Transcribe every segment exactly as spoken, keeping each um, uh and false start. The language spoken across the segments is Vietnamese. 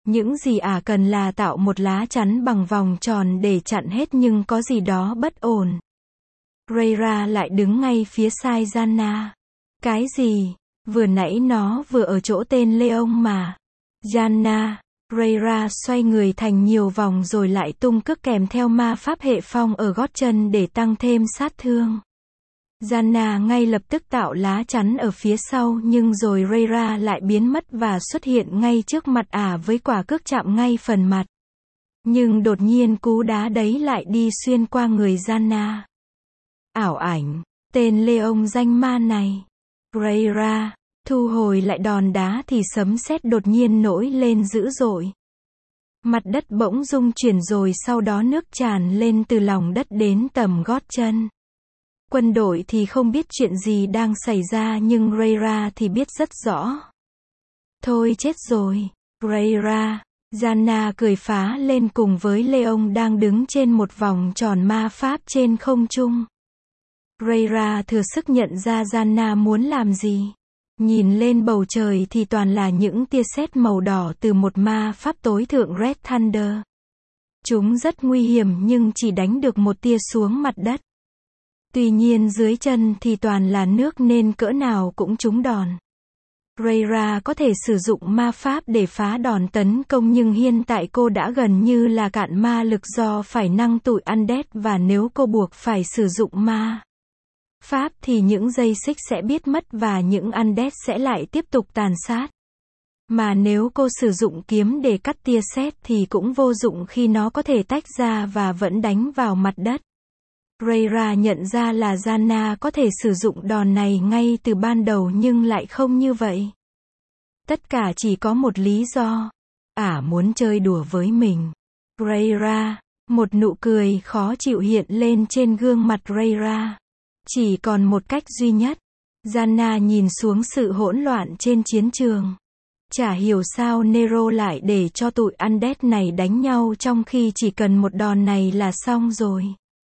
Những gì ả cần là tạo một lá chắn bằng vòng tròn để chặn hết nhưng có gì đó bất ổn. Rhaegar lại đứng ngay phía sai Gianna. Cái gì? Vừa nãy nó vừa ở chỗ tên Leon mà. Gianna. Rhaegar xoay người thành nhiều vòng rồi lại tung cước kèm theo ma pháp hệ phong ở gót chân để tăng thêm sát thương. Gianna ngay lập tức tạo lá chắn ở phía sau nhưng rồi Rhaegar lại biến mất và xuất hiện ngay trước mặt ả với quả cước chạm ngay phần mặt. Nhưng đột nhiên cú đá đấy lại đi xuyên qua người Gianna. Ảo ảnh, tên Leon danh ma này. Rhaegar thu hồi lại đòn đá thì sấm sét đột nhiên nổi lên dữ dội. Mặt đất bỗng rung chuyển rồi sau đó nước tràn lên từ lòng đất đến tầm gót chân. Quân đội thì không biết chuyện gì đang xảy ra nhưng Rhaegar thì biết rất rõ. Thôi chết rồi. Rhaegar. Gianna cười phá lên cùng với Leon đang đứng trên một vòng tròn ma pháp trên không trung. Rhaegar thừa sức nhận ra Gianna muốn làm gì. Nhìn lên bầu trời thì toàn là những tia sét màu đỏ từ một ma pháp tối thượng Red Thunder. Chúng rất nguy hiểm nhưng chỉ đánh được một tia xuống mặt đất. Tuy nhiên dưới chân thì toàn là nước nên cỡ nào cũng trúng đòn. Rhaegar có thể sử dụng ma pháp để phá đòn tấn công nhưng hiện tại cô đã gần như là cạn ma lực do phải năng tụi undead và nếu cô buộc phải sử dụng ma pháp thì những dây xích sẽ biết mất và những undead sẽ lại tiếp tục tàn sát. Mà nếu cô sử dụng kiếm để cắt tia sét thì cũng vô dụng khi nó có thể tách ra và vẫn đánh vào mặt đất. Rhaegar nhận ra là Gianna có thể sử dụng đòn này ngay từ ban đầu nhưng lại không như vậy. Tất cả chỉ có một lý do. Ả muốn chơi đùa với mình. Rhaegar. Một nụ cười khó chịu hiện lên trên gương mặt Rhaegar. Chỉ còn một cách duy nhất. Gianna nhìn xuống sự hỗn loạn trên chiến trường. Chả hiểu sao Nero lại để cho tụi undead này đánh nhau trong khi chỉ cần một đòn này là xong rồi.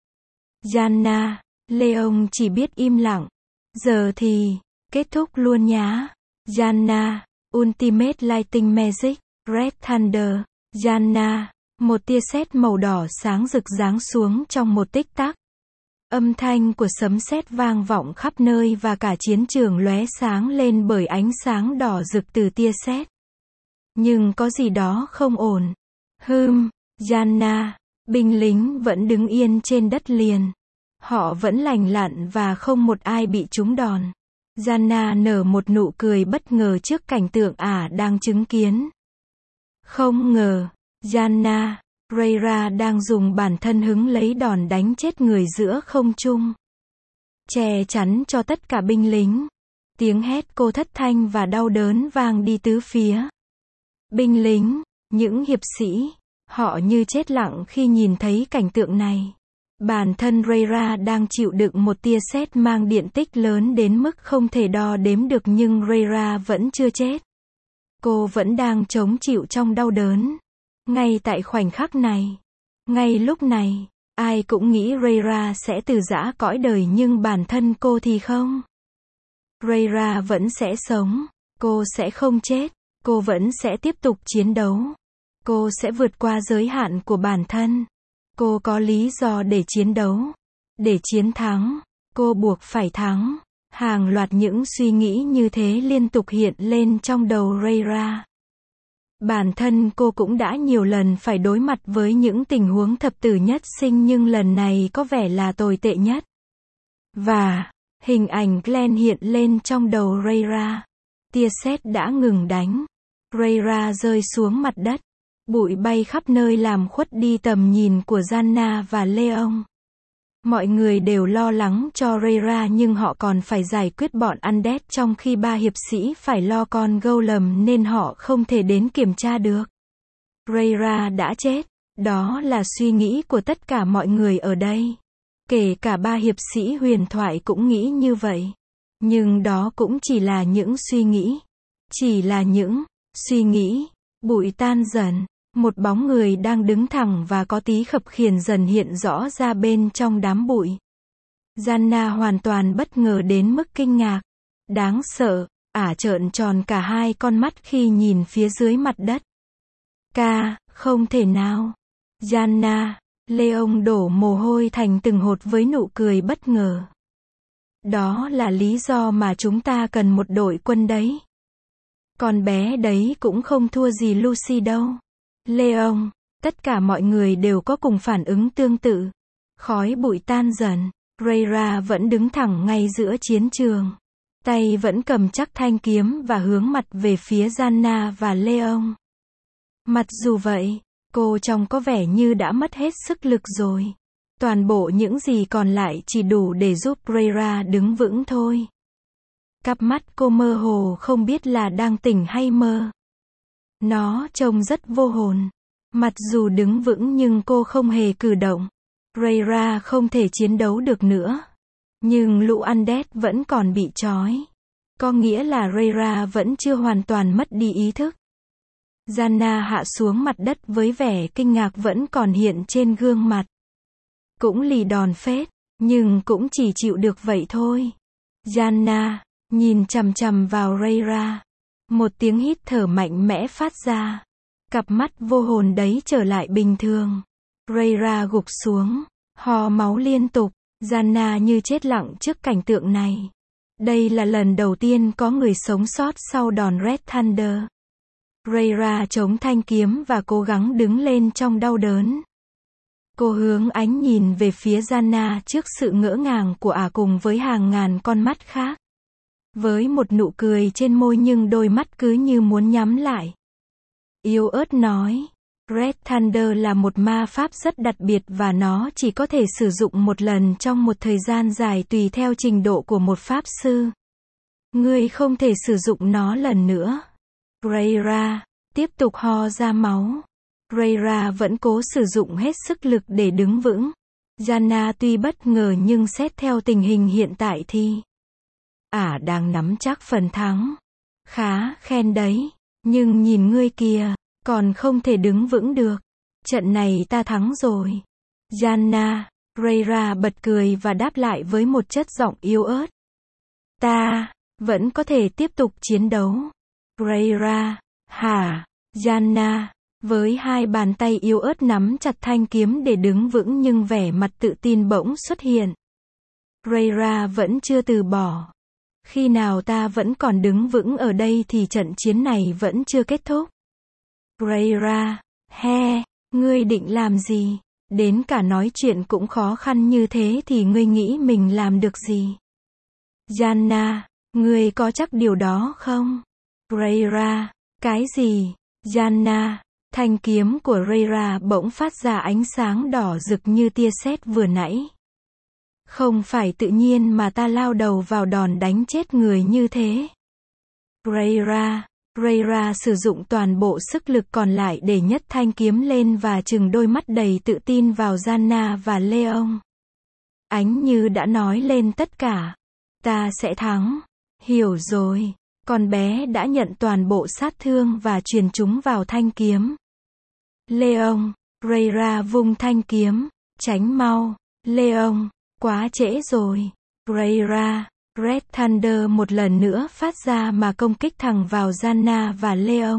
Gianna, Leon chỉ biết im lặng. Giờ thì, kết thúc luôn nhá. Gianna, Ultimate Lightning Magic, Red Thunder. Gianna, một tia sét màu đỏ sáng rực giáng xuống trong một tích tắc. Âm thanh của sấm sét vang vọng khắp nơi và cả chiến trường lóe sáng lên bởi ánh sáng đỏ rực từ tia sét. Nhưng có gì đó không ổn. Hừm, Gianna, binh lính vẫn đứng yên trên đất liền. Họ vẫn lành lặn và không một ai bị trúng đòn. Gianna nở một nụ cười bất ngờ trước cảnh tượng ả đang chứng kiến. Không ngờ, Gianna, Rhaegar đang dùng bản thân hứng lấy đòn đánh chết người giữa không trung. Che chắn cho tất cả binh lính. Tiếng hét cô thất thanh và đau đớn vang đi tứ phía. Binh lính, những hiệp sĩ, họ như chết lặng khi nhìn thấy cảnh tượng này. Bản thân Rhaegar đang chịu đựng một tia sét mang điện tích lớn đến mức không thể đo đếm được nhưng Rhaegar vẫn chưa chết. Cô vẫn đang chống chịu trong đau đớn. Ngay tại khoảnh khắc này, ngay lúc này, ai cũng nghĩ Rhaegar sẽ từ giã cõi đời nhưng bản thân cô thì không. Rhaegar vẫn sẽ sống, cô sẽ không chết, cô vẫn sẽ tiếp tục chiến đấu. Cô sẽ vượt qua giới hạn của bản thân. Cô có lý do để chiến đấu, để chiến thắng, cô buộc phải thắng. Hàng loạt những suy nghĩ như thế liên tục hiện lên trong đầu Rhaegar. Bản thân cô cũng đã nhiều lần phải đối mặt với những tình huống thập tử nhất sinh nhưng lần này có vẻ là tồi tệ nhất. Và, hình ảnh Glenn hiện lên trong đầu Rhaegar. Tia sét đã ngừng đánh. Rhaegar rơi xuống mặt đất. Bụi bay khắp nơi làm khuất đi tầm nhìn của Gianna và Leon. Mọi người đều lo lắng cho Rhaegar nhưng họ còn phải giải quyết bọn undead trong khi ba hiệp sĩ phải lo con Golem nên họ không thể đến kiểm tra được. Rhaegar đã chết. Đó là suy nghĩ của tất cả mọi người ở đây. Kể cả ba hiệp sĩ huyền thoại cũng nghĩ như vậy. Nhưng đó cũng chỉ là những suy nghĩ. Chỉ là những suy nghĩ. Bụi tan dần. Một bóng người đang đứng thẳng và có tí khập khiễng dần hiện rõ ra bên trong đám bụi. Gianna hoàn toàn bất ngờ đến mức kinh ngạc. Đáng sợ, ả trợn tròn cả hai con mắt khi nhìn phía dưới mặt đất. Ca, không thể nào. Gianna, Leon đổ mồ hôi thành từng hột với nụ cười bất ngờ. Đó là lý do mà chúng ta cần một đội quân đấy. Con bé đấy cũng không thua gì Lucy đâu. Leon, tất cả mọi người đều có cùng phản ứng tương tự. Khói bụi tan dần. Rhaegar vẫn đứng thẳng ngay giữa chiến trường. Tay vẫn cầm chắc thanh kiếm và hướng mặt về phía Gianna và Leon. Mặc dù vậy, cô trông có vẻ như đã mất hết sức lực rồi. Toàn bộ những gì còn lại chỉ đủ để giúp Rhaegar đứng vững thôi. Cặp mắt cô mơ hồ không biết là đang tỉnh hay mơ. Nó trông rất vô hồn. Mặc dù đứng vững nhưng cô không hề cử động. Rhaegar không thể chiến đấu được nữa. Nhưng lũ Undead vẫn còn bị trói. Có nghĩa là Rhaegar vẫn chưa hoàn toàn mất đi ý thức. Gianna hạ xuống mặt đất với vẻ kinh ngạc vẫn còn hiện trên gương mặt. Cũng lì đòn phết, nhưng cũng chỉ chịu được vậy thôi. Gianna nhìn chằm chằm vào Rhaegar. Một tiếng hít thở mạnh mẽ phát ra. Cặp mắt vô hồn đấy trở lại bình thường. Rhaegar gục xuống, ho máu liên tục. Gianna như chết lặng trước cảnh tượng này. Đây là lần đầu tiên có người sống sót sau đòn Red Thunder. Rhaegar chống thanh kiếm và cố gắng đứng lên trong đau đớn. Cô hướng ánh nhìn về phía Gianna trước sự ngỡ ngàng của ả cùng với hàng ngàn con mắt khác. Với một nụ cười trên môi nhưng đôi mắt cứ như muốn nhắm lại. Yếu ớt nói, Red Thunder là một ma pháp rất đặc biệt và nó chỉ có thể sử dụng một lần trong một thời gian dài tùy theo trình độ của một pháp sư. Ngươi không thể sử dụng nó lần nữa. Rhaegar tiếp tục ho ra máu. Rhaegar vẫn cố sử dụng hết sức lực để đứng vững. Gianna tuy bất ngờ nhưng xét theo tình hình hiện tại thì ả đang nắm chắc phần thắng. Khá khen đấy, nhưng nhìn ngươi kìa, còn không thể đứng vững được. Trận này ta thắng rồi. Gianna, Rhaegar bật cười và đáp lại với một chất giọng yếu ớt. Ta vẫn có thể tiếp tục chiến đấu. Rhaegar, hả? Gianna, với hai bàn tay yếu ớt nắm chặt thanh kiếm để đứng vững nhưng vẻ mặt tự tin bỗng xuất hiện. Rhaegar vẫn chưa từ bỏ. Khi nào ta vẫn còn đứng vững ở đây thì trận chiến này vẫn chưa kết thúc. Rhaegar, he, ngươi định làm gì? Đến cả nói chuyện cũng khó khăn như thế thì ngươi nghĩ mình làm được gì? Gianna, ngươi có chắc điều đó không? Rhaegar, cái gì? Gianna, thanh kiếm của Rhaegar bỗng phát ra ánh sáng đỏ rực như tia sét vừa nãy. Không phải tự nhiên mà ta lao đầu vào đòn đánh chết người như thế. Rhaegar, Rhaegar sử dụng toàn bộ sức lực còn lại để nhấc thanh kiếm lên và trừng đôi mắt đầy tự tin vào Gianna và Leon. Ánh như đã nói lên tất cả. Ta sẽ thắng. Hiểu rồi. Con bé đã nhận toàn bộ sát thương và truyền chúng vào thanh kiếm. Leon, Rhaegar vung thanh kiếm. Tránh mau. Leon, quá trễ rồi. Rhaegar, Red Thunder một lần nữa phát ra mà công kích thẳng vào Gianna và Leon.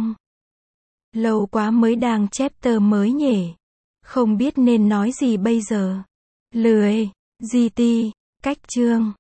Lâu quá mới đang chapter mới nhỉ. Không biết nên nói gì bây giờ. Lười. giê tê. Cách chương.